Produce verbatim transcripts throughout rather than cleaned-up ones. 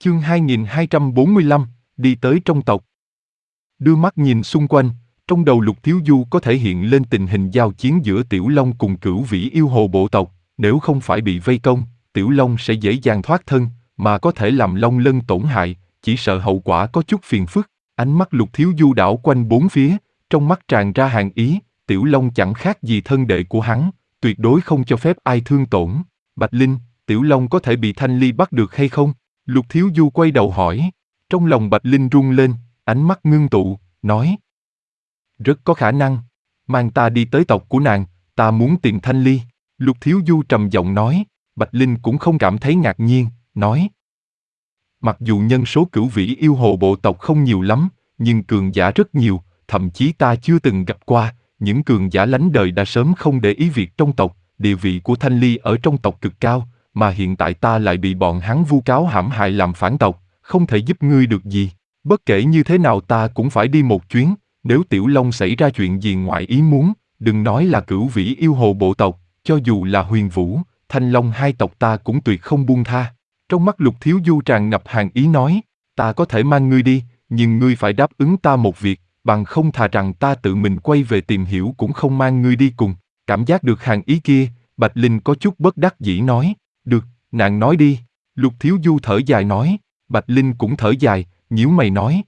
Chương hai nghìn hai trăm bốn mươi lăm, đi tới trong tộc. Đưa mắt nhìn xung quanh, trong đầu Lục Thiếu Du có thể hiện lên tình hình giao chiến giữa Tiểu Long cùng Cửu Vĩ yêu hồ bộ tộc. Nếu không phải bị vây công, Tiểu Long sẽ dễ dàng thoát thân, mà có thể làm Long Lân tổn hại, chỉ sợ hậu quả có chút phiền phức. Ánh mắt Lục Thiếu Du đảo quanh bốn phía, trong mắt tràn ra hàn ý. Tiểu Long chẳng khác gì thân đệ của hắn, tuyệt đối không cho phép ai thương tổn. Bạch Linh, Tiểu Long có thể bị Thanh Ly bắt được hay không? Lục Thiếu Du quay đầu hỏi. Trong lòng Bạch Linh rung lên, ánh mắt ngưng tụ, nói. Rất có khả năng. Mang ta đi tới tộc của nàng, ta muốn tìm Thanh Ly. Lục Thiếu Du trầm giọng nói. Bạch Linh cũng không cảm thấy ngạc nhiên, nói. Mặc dù nhân số Cửu Vĩ yêu hồ bộ tộc không nhiều lắm, nhưng cường giả rất nhiều, thậm chí ta chưa từng gặp qua. Những cường giả lánh đời đã sớm không để ý việc trong tộc, địa vị của Thanh Ly ở trong tộc cực cao, mà hiện tại ta lại bị bọn hắn vu cáo hãm hại làm phản tộc, không thể giúp ngươi được gì. Bất kể như thế nào ta cũng phải đi một chuyến, nếu Tiểu Long xảy ra chuyện gì ngoại ý muốn, đừng nói là Cửu Vĩ yêu hồ bộ tộc, cho dù là Huyền Vũ, Thanh Long hai tộc ta cũng tuyệt không buông tha. Trong mắt Lục Thiếu Du tràn ngập hàn ý nói, ta có thể mang ngươi đi, nhưng ngươi phải đáp ứng ta một việc, bằng không thà rằng ta tự mình quay về tìm hiểu cũng không mang ngươi đi cùng. Cảm giác được hàn ý kia, Bạch Linh có chút bất đắc dĩ nói, được, nàng nói đi. Lục Thiếu Du thở dài nói, Bạch Linh cũng thở dài, nhíu mày nói.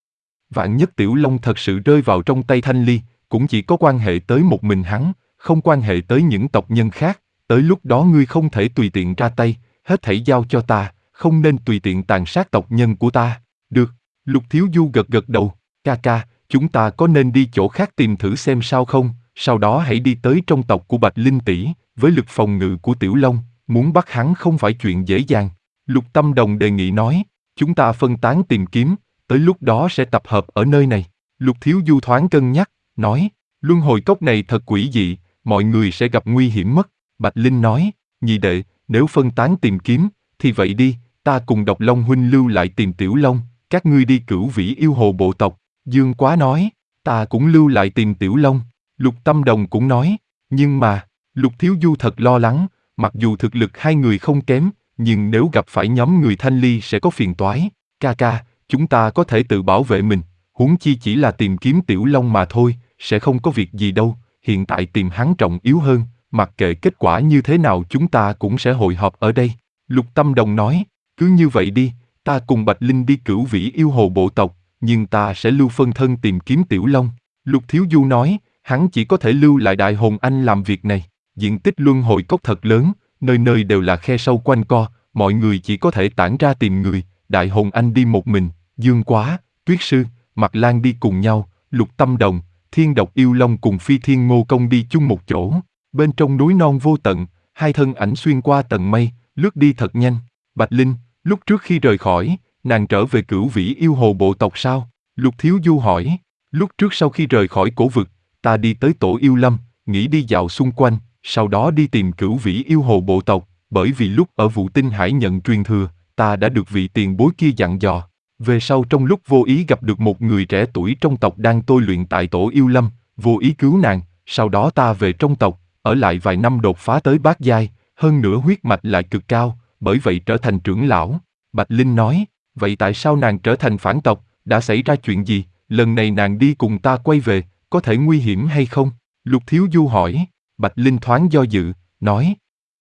Vạn nhất Tiểu Long thật sự rơi vào trong tay Thanh Ly, cũng chỉ có quan hệ tới một mình hắn, không quan hệ tới những tộc nhân khác, tới lúc đó ngươi không thể tùy tiện ra tay, hết thảy giao cho ta, không nên tùy tiện tàn sát tộc nhân của ta. Được, Lục Thiếu Du gật gật đầu, ca ca, chúng ta có nên đi chỗ khác tìm thử xem sao không, sau đó hãy đi tới trong tộc của Bạch Linh tỷ, với lực phòng ngự của Tiểu Long, muốn bắt hắn không phải chuyện dễ dàng. Lục Tâm Đồng đề nghị nói, chúng ta phân tán tìm kiếm, tới lúc đó sẽ tập hợp ở nơi này. Lục Thiếu Du thoáng cân nhắc, nói, luân hồi cốc này thật quỷ dị, mọi người sẽ gặp nguy hiểm mất. Bạch Linh nói, nhị đệ, nếu phân tán tìm kiếm, thì vậy đi, ta cùng Độc Long huynh lưu lại tìm Tiểu Long, các ngươi đi Cửu Vĩ yêu hồ bộ tộc. Dương Quá nói, ta cũng lưu lại tìm Tiểu Long. Lục Tâm Đồng cũng nói, nhưng mà, Lục Thiếu Du thật lo lắng, mặc dù thực lực hai người không kém, nhưng nếu gặp phải nhóm người Thanh Ly sẽ có phiền toái. Ca ca, chúng ta có thể tự bảo vệ mình, huống chi chỉ là tìm kiếm Tiểu Long mà thôi, sẽ không có việc gì đâu, hiện tại tìm hắn trọng yếu hơn, mặc kệ kết quả như thế nào chúng ta cũng sẽ hội họp ở đây. Lục Tâm Đồng nói, cứ như vậy đi, ta cùng Bạch Linh đi Cửu Vĩ yêu hồ bộ tộc, nhưng ta sẽ lưu phân thân tìm kiếm Tiểu Long. Lục Thiếu Du nói, hắn chỉ có thể lưu lại Đại Hồn Anh làm việc này, diện tích luân hồi cốc thật lớn, nơi nơi đều là khe sâu quanh co, mọi người chỉ có thể tản ra tìm người, Đại Hồn Anh đi một mình, Dương Quá, Tuyết Sư, Mạc Lan đi cùng nhau, Lục Tâm Đồng, Thiên Độc Yêu Long cùng Phi Thiên Ngô Công đi chung một chỗ. Bên trong núi non vô tận, hai thân ảnh xuyên qua tầng mây, lướt đi thật nhanh. Bạch Linh, lúc trước khi rời khỏi, nàng trở về Cửu Vĩ yêu hồ bộ tộc sao? Lục Thiếu Du hỏi. Lúc trước sau khi rời khỏi cổ vực, ta đi tới tổ yêu lâm, nghĩ đi dạo xung quanh, sau đó đi tìm Cửu Vĩ yêu hồ bộ tộc, bởi vì lúc ở Vũ Tinh Hải nhận truyền thừa, ta đã được vị tiền bối kia dặn dò. Về sau trong lúc vô ý gặp được một người trẻ tuổi trong tộc đang tôi luyện tại tổ yêu lâm, vô ý cứu nàng, sau đó ta về trong tộc, ở lại vài năm đột phá tới bát giai, hơn nữa huyết mạch lại cực cao, bởi vậy trở thành trưởng lão. Bạch Linh nói, vậy tại sao nàng trở thành phản tộc, đã xảy ra chuyện gì, lần này nàng đi cùng ta quay về, có thể nguy hiểm hay không? Lục Thiếu Du hỏi. Bạch Linh thoáng do dự, nói,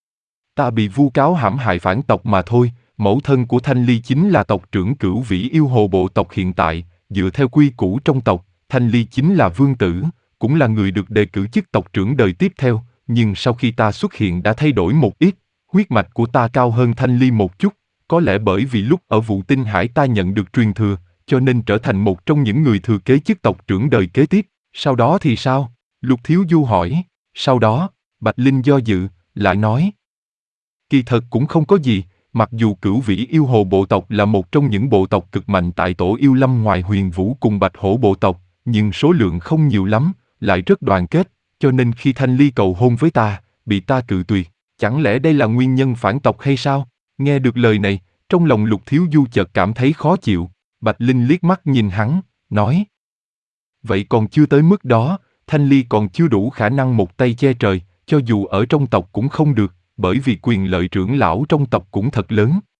ta bị vu cáo hãm hại phản tộc mà thôi, mẫu thân của Thanh Ly chính là tộc trưởng Cửu Vĩ yêu hồ bộ tộc hiện tại, dựa theo quy củ trong tộc, Thanh Ly chính là vương tử, cũng là người được đề cử chức tộc trưởng đời tiếp theo, nhưng sau khi ta xuất hiện đã thay đổi một ít, huyết mạch của ta cao hơn Thanh Ly một chút, có lẽ bởi vì lúc ở Vũ Tinh Hải ta nhận được truyền thừa, cho nên trở thành một trong những người thừa kế chức tộc trưởng đời kế tiếp. Sau đó thì sao? Lục Thiếu Du hỏi. Sau đó, Bạch Linh do dự, lại nói, kỳ thật cũng không có gì, mặc dù Cửu Vĩ yêu hồ bộ tộc là một trong những bộ tộc cực mạnh tại tổ yêu lâm ngoài Huyền Vũ cùng Bạch Hổ bộ tộc, nhưng số lượng không nhiều lắm, lại rất đoàn kết, cho nên khi Thanh Ly cầu hôn với ta, bị ta cự tuyệt, chẳng lẽ đây là nguyên nhân phản tộc hay sao? Nghe được lời này, trong lòng Lục Thiếu Du chợt cảm thấy khó chịu. Bạch Linh liếc mắt nhìn hắn, nói, vậy còn chưa tới mức đó, Thanh Ly còn chưa đủ khả năng một tay che trời, cho dù ở trong tộc cũng không được, bởi vì quyền lợi trưởng lão trong tộc cũng thật lớn.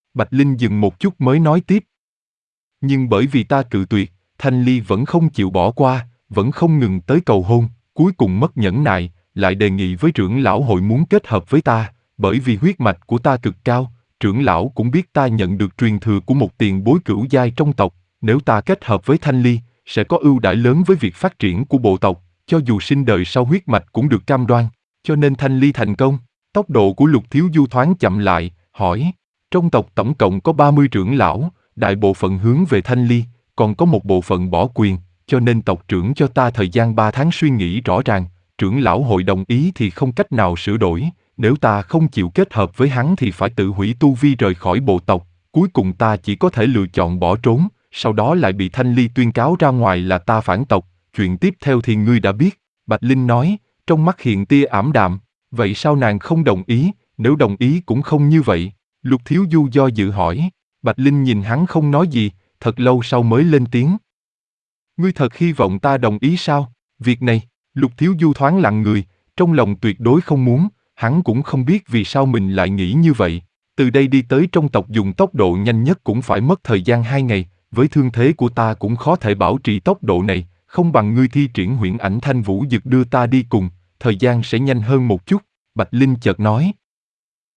Bạch Linh dừng một chút mới nói tiếp. Nhưng bởi vì ta cự tuyệt, Thanh Ly vẫn không chịu bỏ qua, vẫn không ngừng tới cầu hôn, cuối cùng mất nhẫn nại, lại đề nghị với trưởng lão hội muốn kết hợp với ta, bởi vì huyết mạch của ta cực cao, trưởng lão cũng biết ta nhận được truyền thừa của một tiền bối cửu giai trong tộc, nếu ta kết hợp với Thanh Ly, sẽ có ưu đãi lớn với việc phát triển của bộ tộc, cho dù sinh đời sau huyết mạch cũng được cam đoan, cho nên Thanh Ly thành công. Tốc độ của Lục Thiếu Du thoáng chậm lại, hỏi, trong tộc tổng cộng có ba mươi trưởng lão, đại bộ phận hướng về Thanh Ly, còn có một bộ phận bỏ quyền, cho nên tộc trưởng cho ta thời gian ba tháng suy nghĩ rõ ràng, trưởng lão hội đồng ý thì không cách nào sửa đổi, nếu ta không chịu kết hợp với hắn thì phải tự hủy tu vi rời khỏi bộ tộc, cuối cùng ta chỉ có thể lựa chọn bỏ trốn, sau đó lại bị Thanh Ly tuyên cáo ra ngoài là ta phản tộc, chuyện tiếp theo thì ngươi đã biết, Bạch Linh nói, trong mắt hiện tia ảm đạm, vậy sao nàng không đồng ý, nếu đồng ý cũng không như vậy, Lục Thiếu Du do dự hỏi, Bạch Linh nhìn hắn không nói gì, thật lâu sau mới lên tiếng. Ngươi thật hy vọng ta đồng ý sao? Việc này, Lục Thiếu Du thoáng lặng người, trong lòng tuyệt đối không muốn, hắn cũng không biết vì sao mình lại nghĩ như vậy. Từ đây đi tới trong tộc dùng tốc độ nhanh nhất cũng phải mất thời gian hai ngày, với thương thế của ta cũng khó thể bảo trì tốc độ này, không bằng ngươi thi triển huyễn ảnh thanh vũ dực đưa ta đi cùng, thời gian sẽ nhanh hơn một chút, Bạch Linh chợt nói.